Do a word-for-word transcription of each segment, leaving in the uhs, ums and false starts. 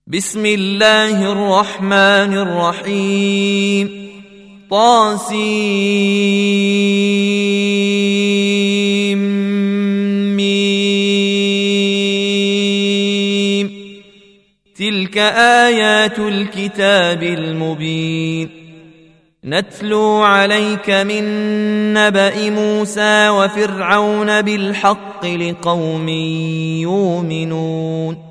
بسم الله الرحمن الرحيم طاسيم ميم تلك آيات الكتاب المبين نتلو عليك من نبأ موسى وفرعون بالحق لقوم يؤمنون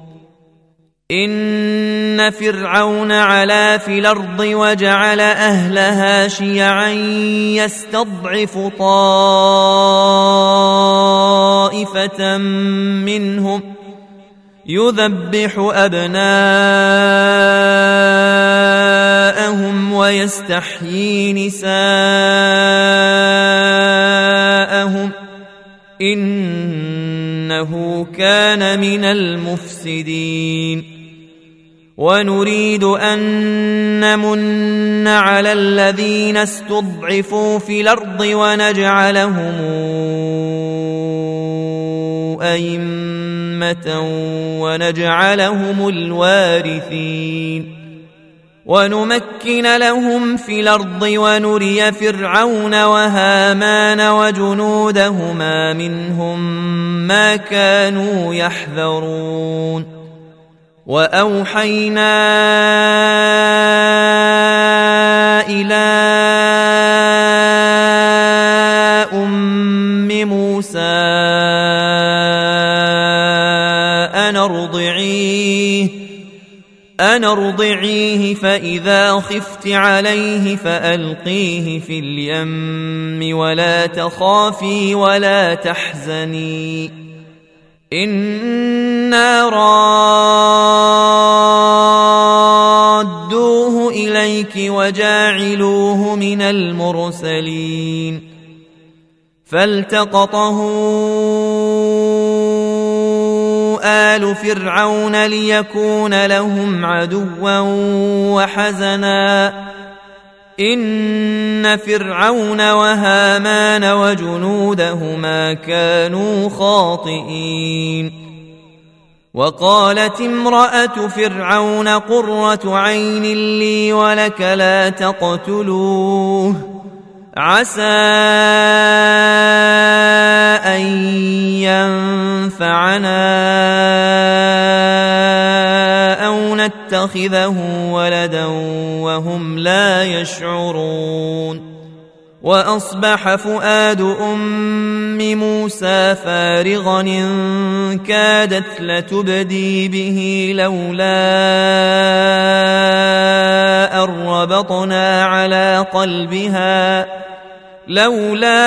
إن فرعون علا في الأرض وجعل أهلها شيعا يستضعف طائفة منهم يذبح أبناءهم ويستحيي نساءهم إنه كان من المفسدين ونريد أن نمن على الذين استضعفوا في الأرض ونجعلهم أئمة ونجعلهم الوارثين ونمكن لهم في الأرض ونري فرعون وهامان وجنودهما منهم ما كانوا يحذرون وأوحينا إلى أم موسى أن ارضعيه أن ارضعيه فإذا خفت عليه فألقيه في اليم ولا تخافي ولا تحزني إنا رادوه إليك وجاعلوه من المرسلين فالتقطه آل فرعون ليكون لهم عدوا وحزنا إن فرعون وهامان وجنودهما كانوا خاطئين وقالت امرأة فرعون قرة عين لي ولك لا تقتلوه عسى أن ينفعنا أو نتخذه ولدا وهم لا يشعرون وأصبح فؤاد أم موسى فارغا إن كادت لتبدي به لولا أن ربطنا على قلبها لولا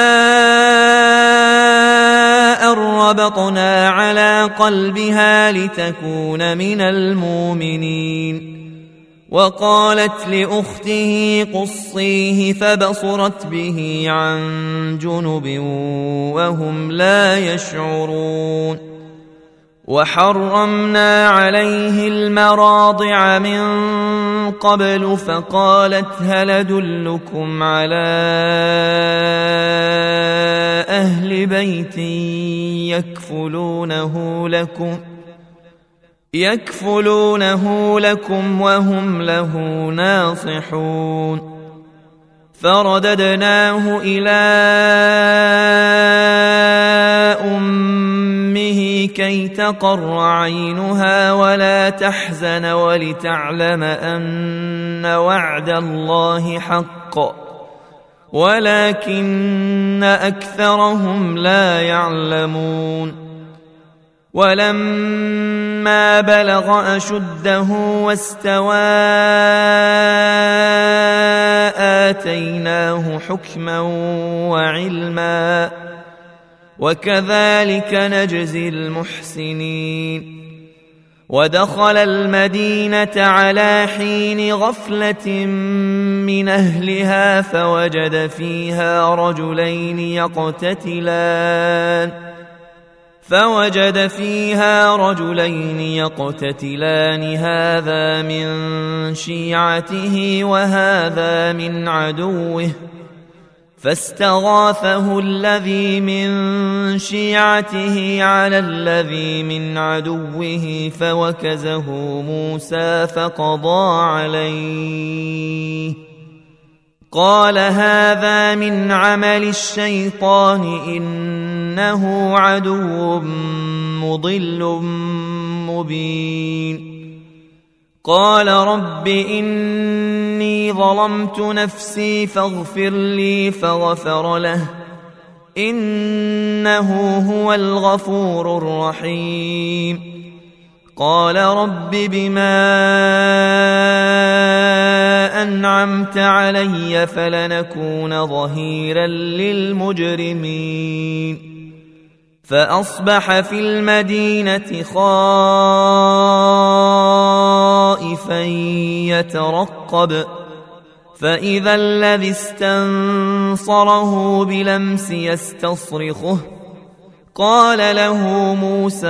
أن ربطنا على قلبها لتكون من المؤمنين وقالت لأخته قصيه فبصرت به عن جنب وهم لا يشعرون وحرمنا عليه المراضع من قبل فقالت هل أدلكم على أهل بيت يكفلونه لكم يكفلونه لكم وهم له ناصحون فرددناه إلى أمه كي تقر عينها ولا تحزن ولتعلم أن وعد الله حق ولكن أكثرهم لا يعلمون ولما بلغ أشده واستوى آتيناه حكما وعلما وكذلك نجزي المحسنين ودخل المدينة على حين غفلة من أهلها فوجد فيها رجلين يقتتلان فوجد فيها رجلين يقتتلان هذا من شيعته وهذا من عدوه فاستغاثه الذي من شيعته على الذي من عدوه فوكزه موسى فقضى عليه قال هذا من عمل الشيطان إنه عدو مضل مبين قال رب إني ظلمت نفسي فاغفر لي فغفر له إنه هو الغفور الرحيم قال رب بما أنعمت علي فلنكون ظهيرا للمجرمين فأصبح في المدينة خائفا يترقب فإذا الذي استنصره بلمس يستصرخه قال له موسى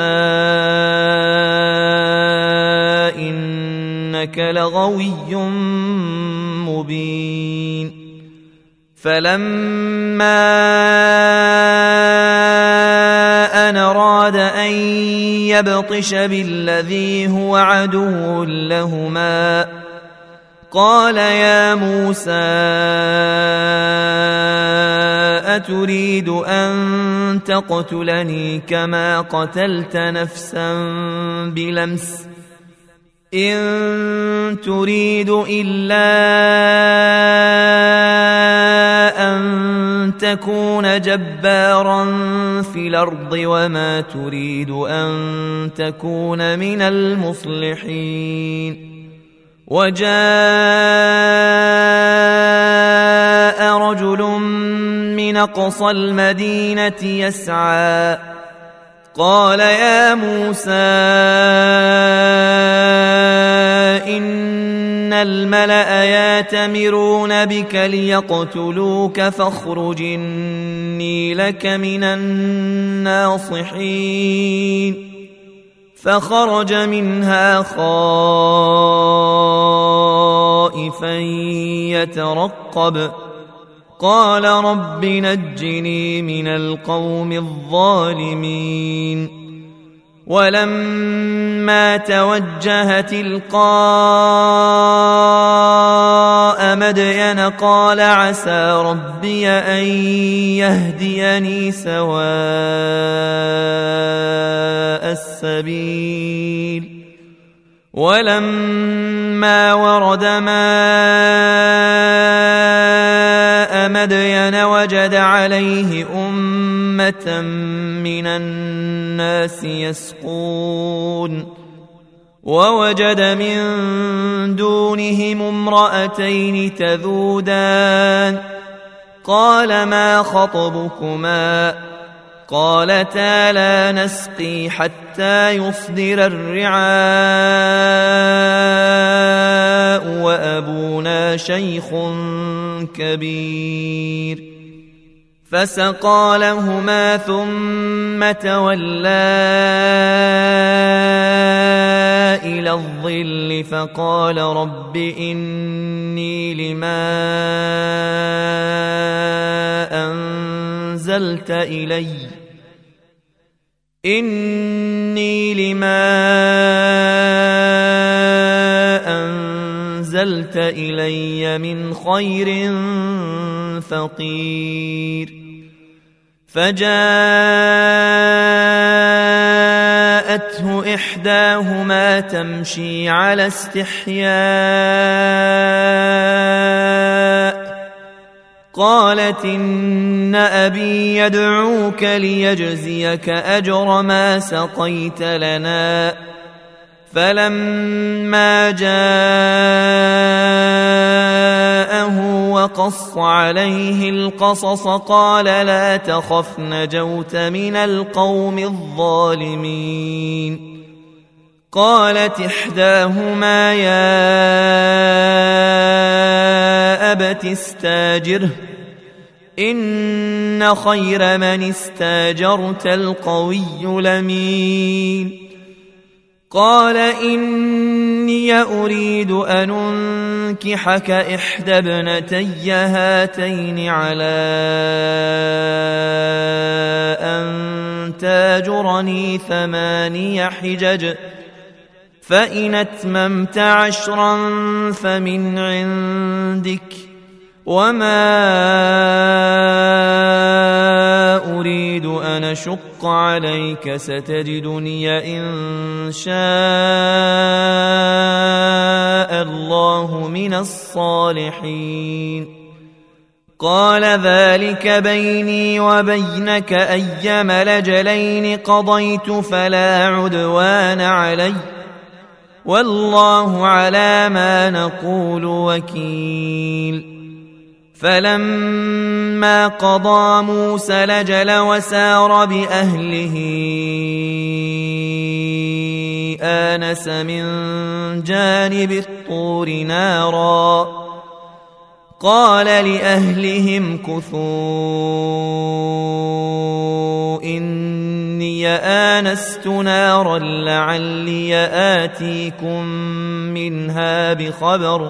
إنك لغوي مبين فلما أن أراد أن يبطش بالذي هو عدو لهما قال يا موسى أتريد أن تقتلني كما قتلت نفسا بلمس إن تريد إلا أن تكون جبارا في الأرض وما تريد أن تكون من المصلحين وجاء رجل من أقصى المدينة يسعى قال يا موسى إن الملأ يأتمرون بك ليقتلوك فاخرج إني لك من الناصحين فخرج منها خائفا يترقب قال رب نجني من القوم الظالمين ولما توجه تلقاء مدين قال عسى ربي أن يهديني سواء السبيل ولما ورد ماء مدين وجد عليه أمة من الناس يسقون ووجد من دونهم امرأتين تذودان قال ما خطبكما قالتا لا نسقي حتى يصدر الرعاء وأبونا شيخ كبير فسقى لهما ثم تولى إلى الظل فقال رب إني لما أنزلت إلي إني لما أنزلت إلي من خير فقير فجاءته إحداهما تمشي على استحياء قالت إن أبي يدعوك ليجزيك أجر ما سقيت لنا فلما جاءه وقص عليه القصص قال لا تخف نجوت من القوم الظالمين قالت إحداهما يا أبت استاجره إن خير من استاجرت القوي الأمين قال إني أريد أن أنكحك إحدى ابنتي هاتين على أن تاجرني ثماني حجج فإن أتممت عشرا فمن عندك وما أريد أن أشق عليك ستجدني إن شاء الله من الصالحين قال ذلك بيني وبينك أيما الأجلين قضيت فلا عدوان علي والله على ما نقول وكيل فلما قضى موسى الأجل وسار بأهله آنس من جانب الطور نارا قال لأهلهم كثوا إني آنست نارا لعلي آتيكم منها بخبر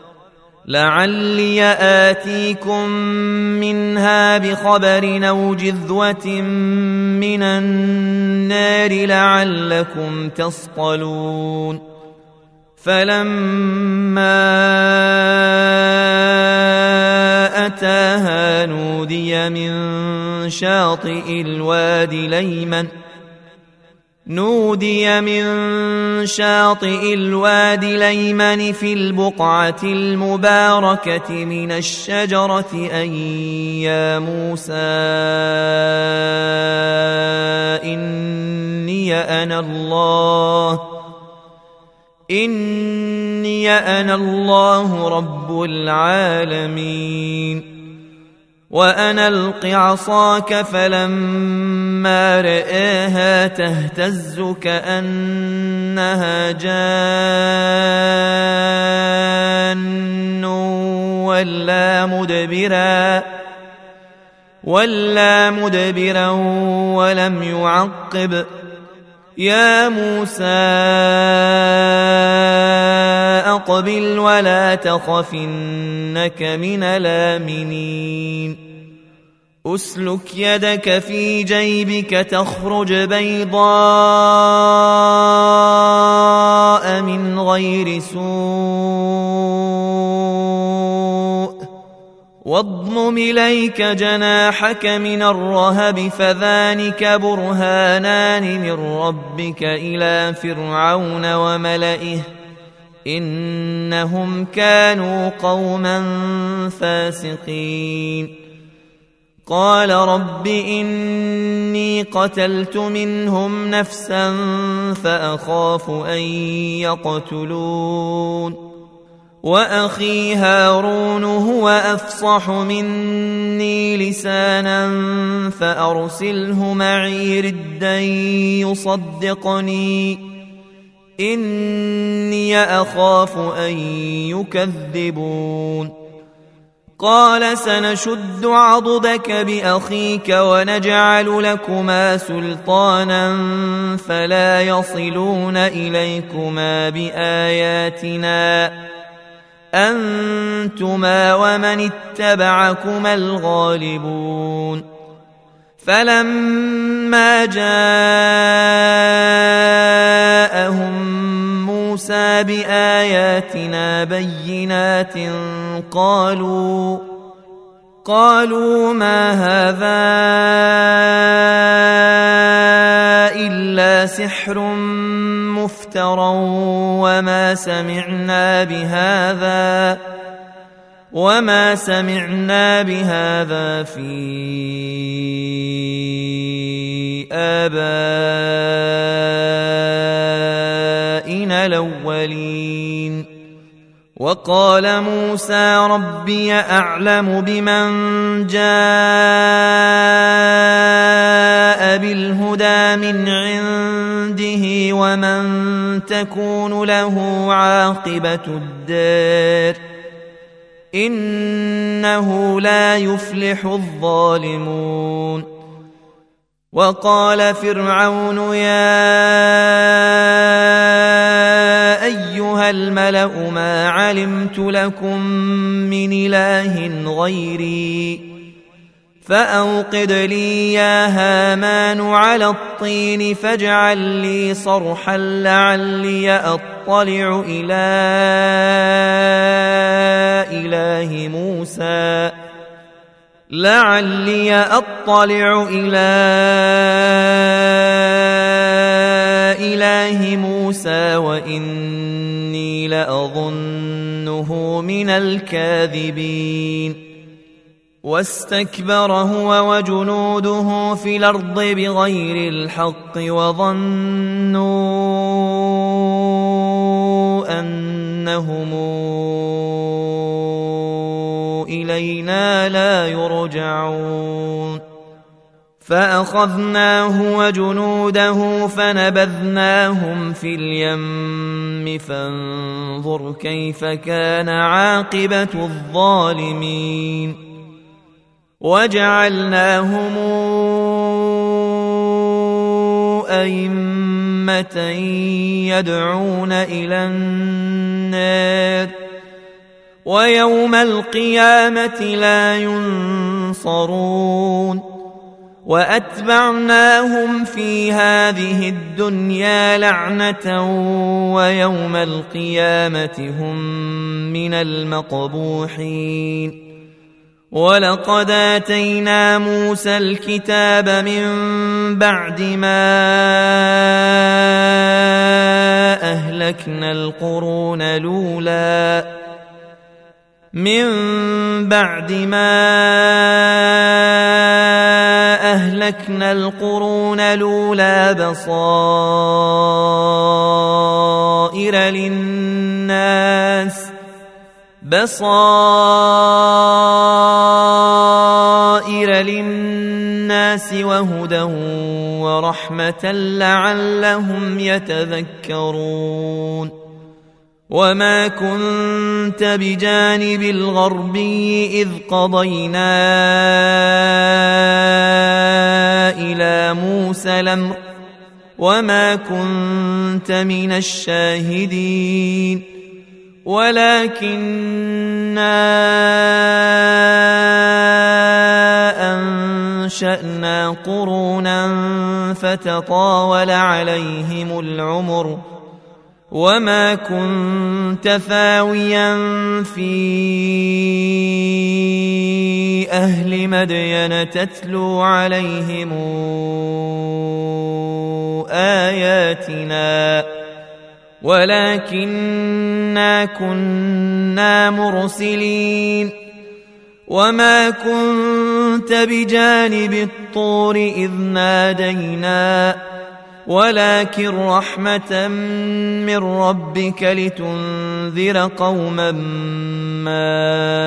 لعلي آتيكم منها بخبر أو جذوة من النار لعلكم تصطلون فلما أتاها نودي من شاطئ الوادي الأيمن نودي من شاطئ الوادي الأيمن في البقعة المباركة من الشجرة أن يا موسى إني أنا الله إني أنا الله رب العالمين وأن ألق عصاك فلما رآها تهتز كأنها جان ولا مدبرا ولا مدبرا ولم يعقب يا موسى أقبل ولا تخف إنك من الآمنين أسلك يدك في جيبك تخرج بيضاء من غير سوء واضمم إليك جناحك من الرهب فذلك برهانان من ربك إلى فرعون وملئه إنهم كانوا قوما فاسقين قال رب إني قتلت منهم نفسا فأخاف أن يقتلون وأخي هارون هو أفصح مني لسانا فأرسله معي ردا يصدقني إني أخاف أن يكذبون قال سنشد عضدك بأخيك ونجعل لكما سلطانا فلا يصلون إليكما بآياتنا أنتما ومن اتبعكما الغالبون فلما جاءهم موسى بآياتنا بينات قالوا قالوا ما هذا إلا سحر مفترى وما سمعنا بهذا وما سمعنا بهذا في آبائنا الأولين وقال موسى ربي أعلم بمن جاء بالهدى من عنده ومن تكون له عاقبة الدار إنه لا يفلح الظالمون وقال فرعون يا أيها الملأ ما علمت لكم من إله غيري فأوقد لي يا هامان على الطين فاجعل لي صرحا لعلي أطلع إلى إله موسى لعلي أطلع إلى إله موسى وإني لأظنه من الكاذبين واستكبر هو وجنوده في الأرض بغير الحق وظنوا أنهم إلينا لا يرجعون فأخذناه وجنوده فنبذناهم في اليم فانظر كيف كان عاقبة الظالمين وجعلناهم أئمة يدعون إلى النار ويوم القيامة لا ينصرون وأتبعناهم في هذه الدنيا لعنة ويوم القيامة هم من المقبوحين ولقد آتينا موسى الكتاب من بعد ما أهلكنا القرون الأولى من بعد ما أهلكنا القرون الأولى بصائر للناس بصائر للناس وهدى ورحمة لعلهم يتذكرون وما كنت بجانب الغربي إذ قضينا إلى موسى الأمر وما كنت من الشاهدين ولكننا أنشأنا قرونا فتطاول عليهم العمر وما كنت ثاويا في أهل مدين تتلو عليهم آياتنا ولكننا كنا مرسلين وما كنت بجانب الطور إذ نادينا ولكن رحمة من ربك لتنذر قوما ما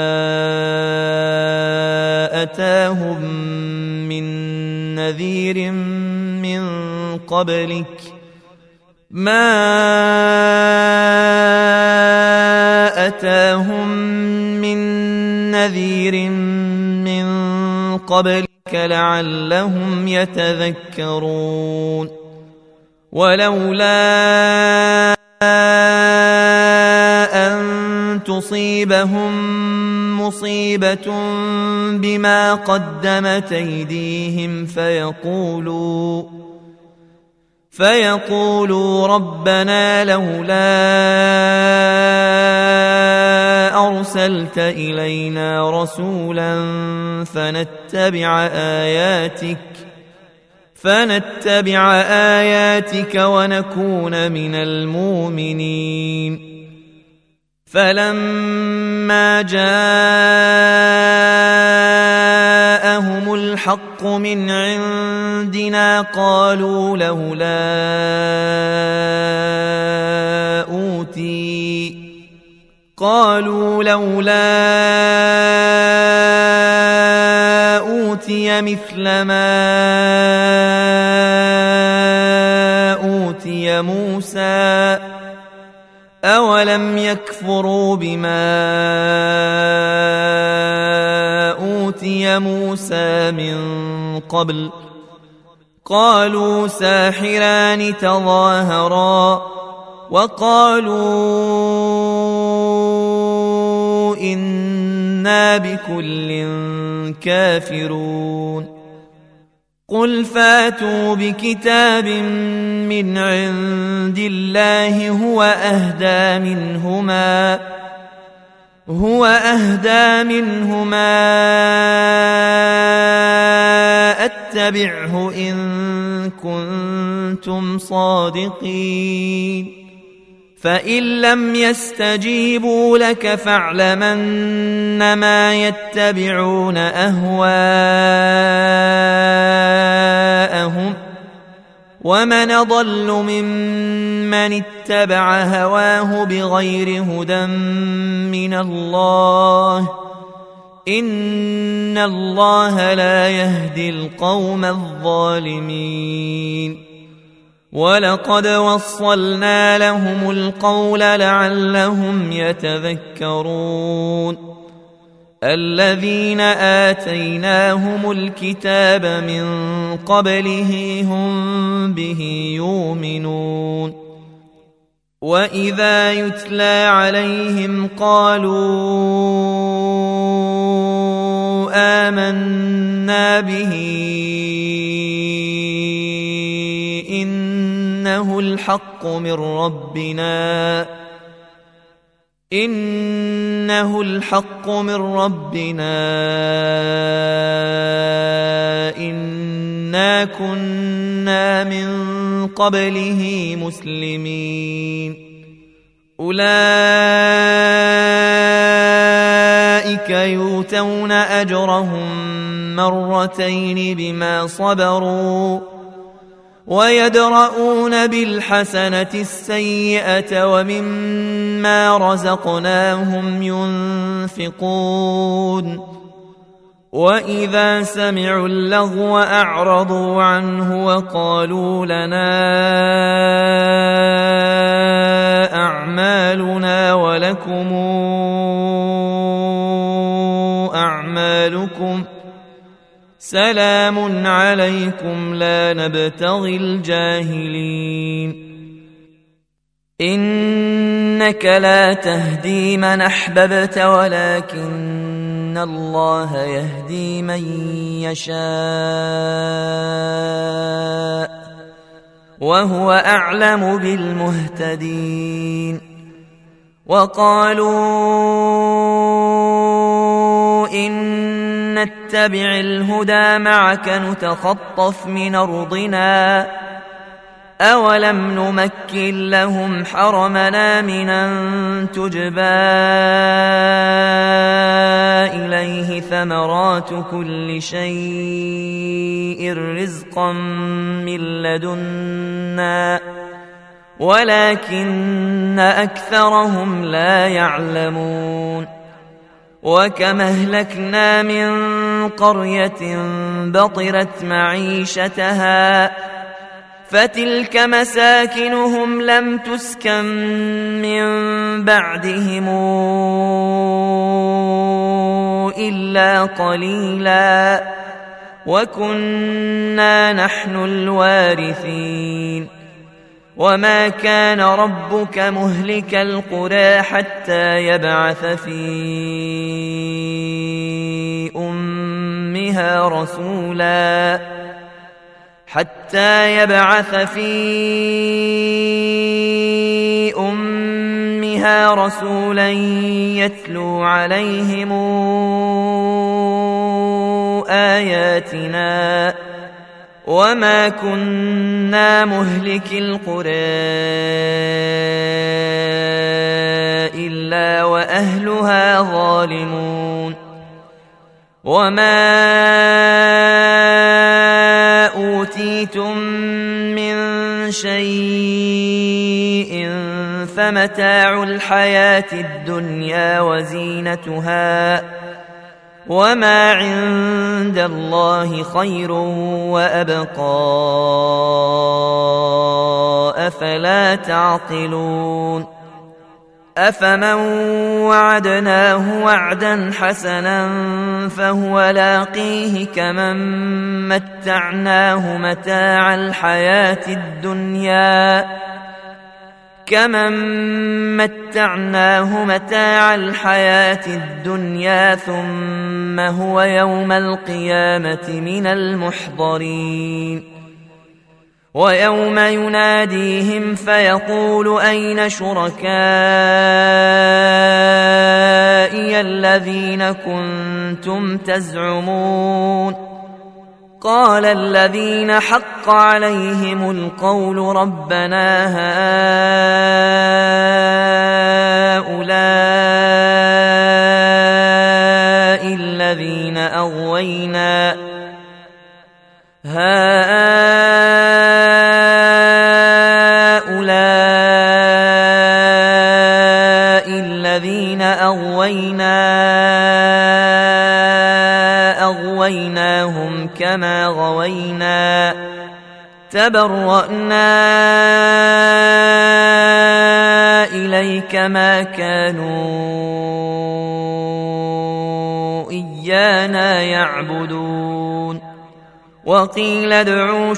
أتاهم من نذير من قبلك ما أتاهم من نذير من قبلك لعلهم يتذكرون ولولا أن تصيبهم مصيبة بما قدمت أيديهم فيقولوا فيقولوا ربنا لولا أرسلت إلينا رسولا فنتبع آياتك فنتبع آياتك ونكون من المؤمنين فلما جاءهم الحق من عندنا قالوا لولا أوتي قالوا لولا أوتي مثل ما أوتي موسى أولم يكفروا بما أوتي موسى من قبل قالوا ساحران تظاهرا وقالوا إنا بكل كافرون قل فاتوا بكتاب من عند الله هو أهدى منهما هو أهدى منهما أتبعه إن كنتم صادقين فإن لم يستجيبوا لك فاعلم أنما يتبعون أهواءهم ومن أضل ممن اتبع هواه بغير هدى من الله إن الله لا يهدي القوم الظالمين ولقد وصلنا لهم القول لعلهم يتذكرون الذين آتيناهم الكتاب من قبله هم به يؤمنون وإذا يتلى عليهم قالوا آمنا به إنه الحق من ربنا إنه الحق من ربنا إنا كنا من قبله مسلمين أولئك يؤتون أجرهم مرتين بما صبروا ويدرؤون بالحسنة السيئة ومما رزقناهم ينفقون وإذا سمعوا اللغو أعرضوا عنه وقالوا لنا أعمالنا ولكم أعمالكم سلام عليكم لا نبتغي الجاهلين إنك لا تهدي من أحببت ولكن الله يهدي من يشاء وهو أعلم بالمهتدين وقالوا إن نتبع الهدى معك نتخطف من أرضنا أولم نمكن لهم حرمنا من أن تجبى إليه ثمرات كل شيء رزقا من لدنا ولكن أكثرهم لا يعلمون وكم أهلكنا من قرية بطرت معيشتها فتلك مساكنهم لم تسكن من بعدهم إلا قليلا وكنا نحن الوارثين وما كان ربك مهلك القرى حتى يبعث في أمها رسولا حتى يبعث في أمها رسولا يتلو عليهم آياتنا وما كنا مهلك القرى إلا وأهلها ظالمون وما أوتيتم من شيء فمتاع الحياة الدنيا وزينتها وما عند الله خير وأبقى أفلا تعقلون أفمن وعدناه وعدا حسنا فهو لاقيه كمن متعناه متاع الحياة الدنيا كمن متعناه متاع الحياة الدنيا ثم هو يوم القيامة من المحضرين ويوم يناديهم فيقول أين شركائي الذين كنتم تزعمون قال الذين حق عليهم القول ربنا هؤلاء الذين أغوينا هؤلاء الذين أغوينا أغويناهم كما غوينا تبرأنا إليك ما كانوا إيانا يعبدون وقيل ادعوا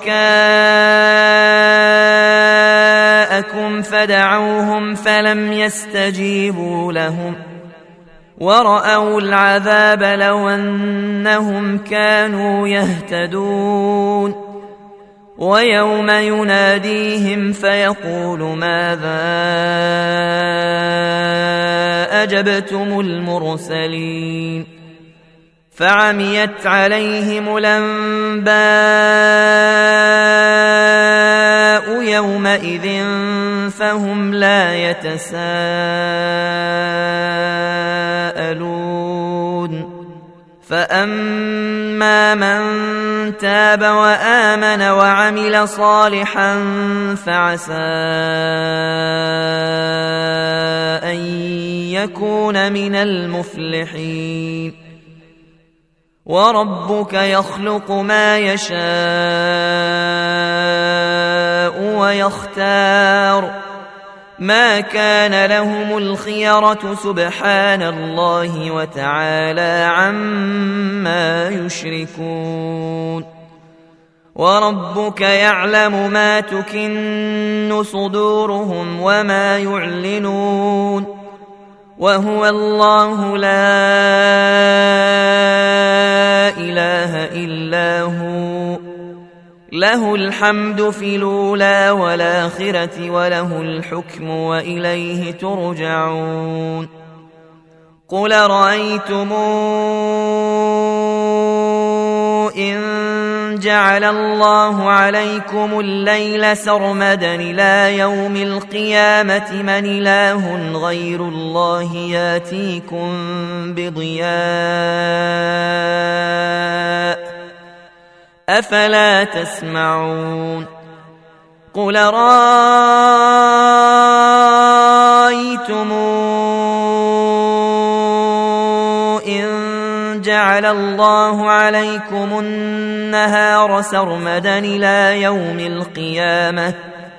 شركاءكم فدعوهم فلم يستجيبوا لهم ورأوا العذاب لو أنهم كانوا يهتدون ويوم يناديهم فيقول ماذا أجبتم المرسلين فعميت عليهم الأنباء يومئذ فهم لا يتساءلون فأما من تاب وآمن وعمل صالحا فعسى أن يكون من المفلحين وربك يخلق ما يشاء ويختار ما كان لهم الخيرة سبحان الله وتعالى عما يشركون وربك يعلم ما تكن صدورهم وما يعلنون وهو الله لا إله إلا هو له الحمد في الأولى والآخرة وله الحكم وإليه ترجعون قل رأيتم إن جعل الله عليكم الليل سرمدا إلى يوم القيامة من إله غير الله ياتيكم بضياء أفلا تسمعون قل رأيتم إن جعل الله عليكم النهار سرمدا إلى يوم القيامة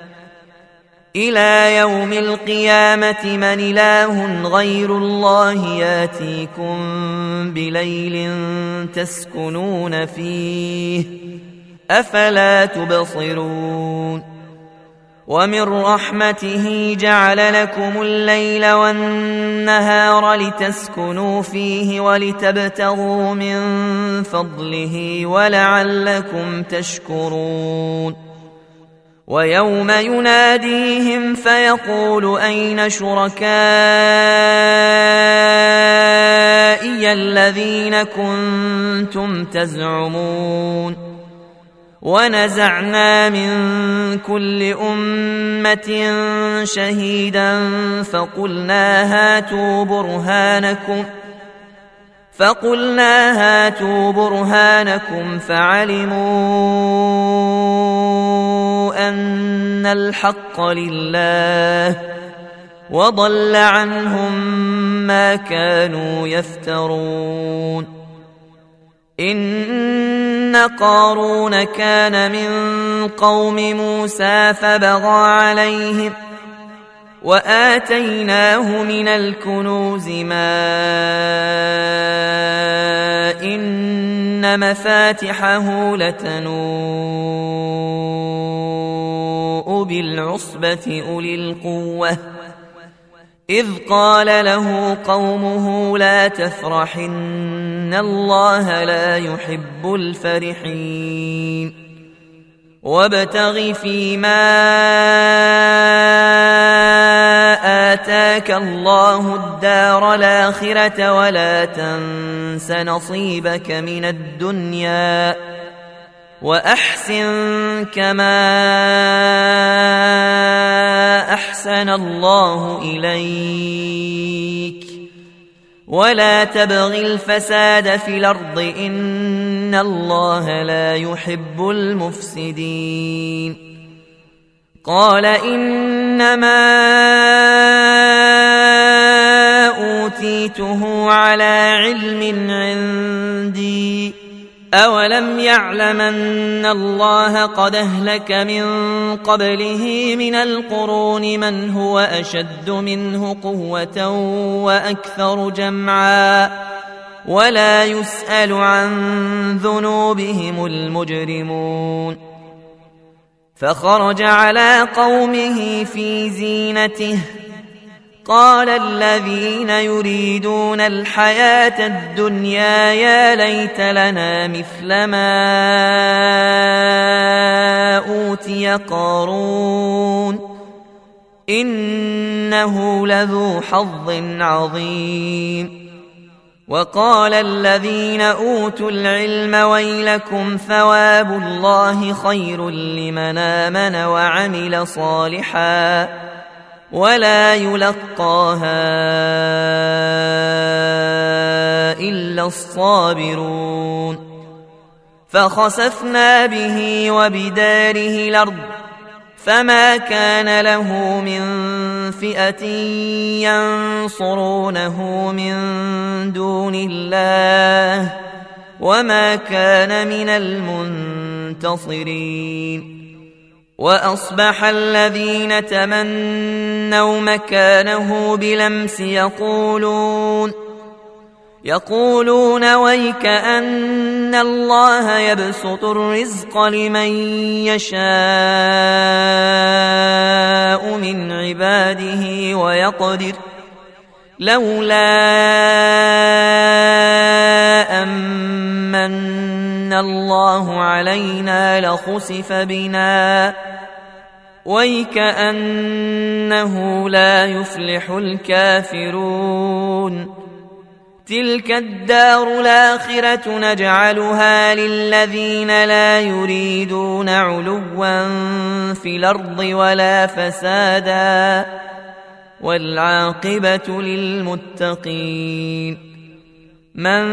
إلى يوم القيامة من إله غير الله ياتيكم بليل تسكنون فيه أفلا تبصرون ومن رحمته جعل لكم الليل والنهار لتسكنوا فيه ولتبتغوا من فضله ولعلكم تشكرون ويوم يناديهم فيقول أين شركائي الذين كنتم تزعمون ونزعنا من كل أمة شهيدا فقلنا هاتوا برهانكم فقلنا هاتوا برهانكم فعلموا أن الحق لله وضل عنهم ما كانوا يفترون إن قارون كان من قوم موسى فبغى عليهم وآتيناه من الكنوز ما إن مفاتحه لتنوء بالعصبة أولي القوة إذ قال له قومه لا تفرح إن الله لا يحب الفرحين وابتغ فيما آتاك الله الدار الآخرة ولا تنس نصيبك من الدنيا وأحسن كما أحسن الله إليك ولا تبغ الفساد في الأرض إن الله لا يحب المفسدين قال إنما أوتيته على علم عندي أولم يعلم أن الله قد أهلك من قبله من القرون من هو أشد منه قوة وأكثر جمعا ولا يسأل عن ذنوبهم المجرمون فخرج على قومه في زينته قال الذين يريدون الحياة الدنيا يا ليت لنا مثل ما أوتي قارون إنه لذو حظ عظيم وقال الذين أوتوا العلم ويلكم ثواب الله خير لمن آمن وعمل صالحا ولا يلقاها إلا الصابرون فخسفنا به وبداره الأرض فما كان له من فئة ينصرونه من دون الله وما كان من المنتصرين وأصبح الذين تمنوا مكانه بلمس يقولون يقولون ويك أن الله يبسط الرزق لمن يشاء من عباده ويقدر لولا أمن الله علينا لخسف بنا ويكأنه لا يفلح الكافرون تلك الدار الآخرة نجعلها للذين لا يريدون علوا في الأرض ولا فسادا والعاقبة للمتقين من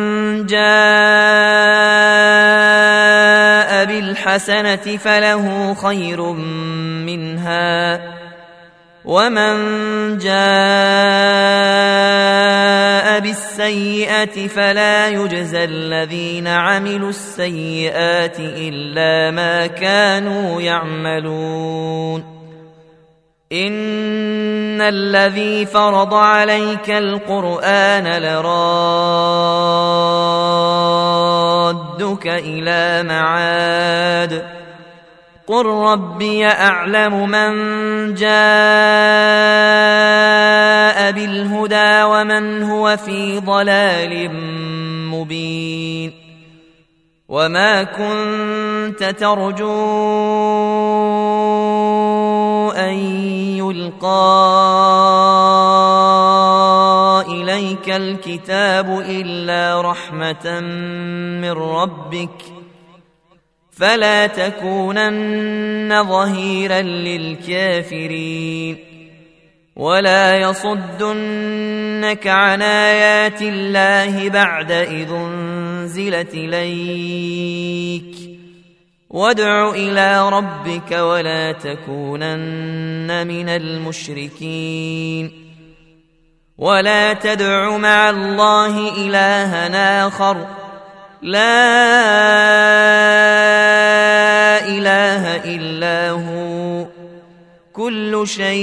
جاء بالحسنة فله خير منها ومن جاء بالسيئة فلا يجزى الذين عملوا السيئات إلا ما كانوا يعملون إن الذي فرض عليك القرآن لرادك إلى معاد قل ربي أعلم من جاء بالهدى ومن هو في ضلال مبين وما كنت ترجو أن يلقى إليك الكتاب إلا رحمة من ربك فلا تكونن ظهيرا للكافرين ولا يصدنك عن آيات الله بعد إذ أنزلت إليك وادع إلى ربك ولا تكونن من المشركين ولا تدع مع الله إلها آخر لا إله إلا هو كل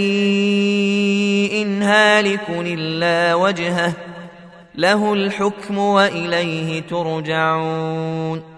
شيء هالك إلا وجهه له الحكم وإليه ترجعون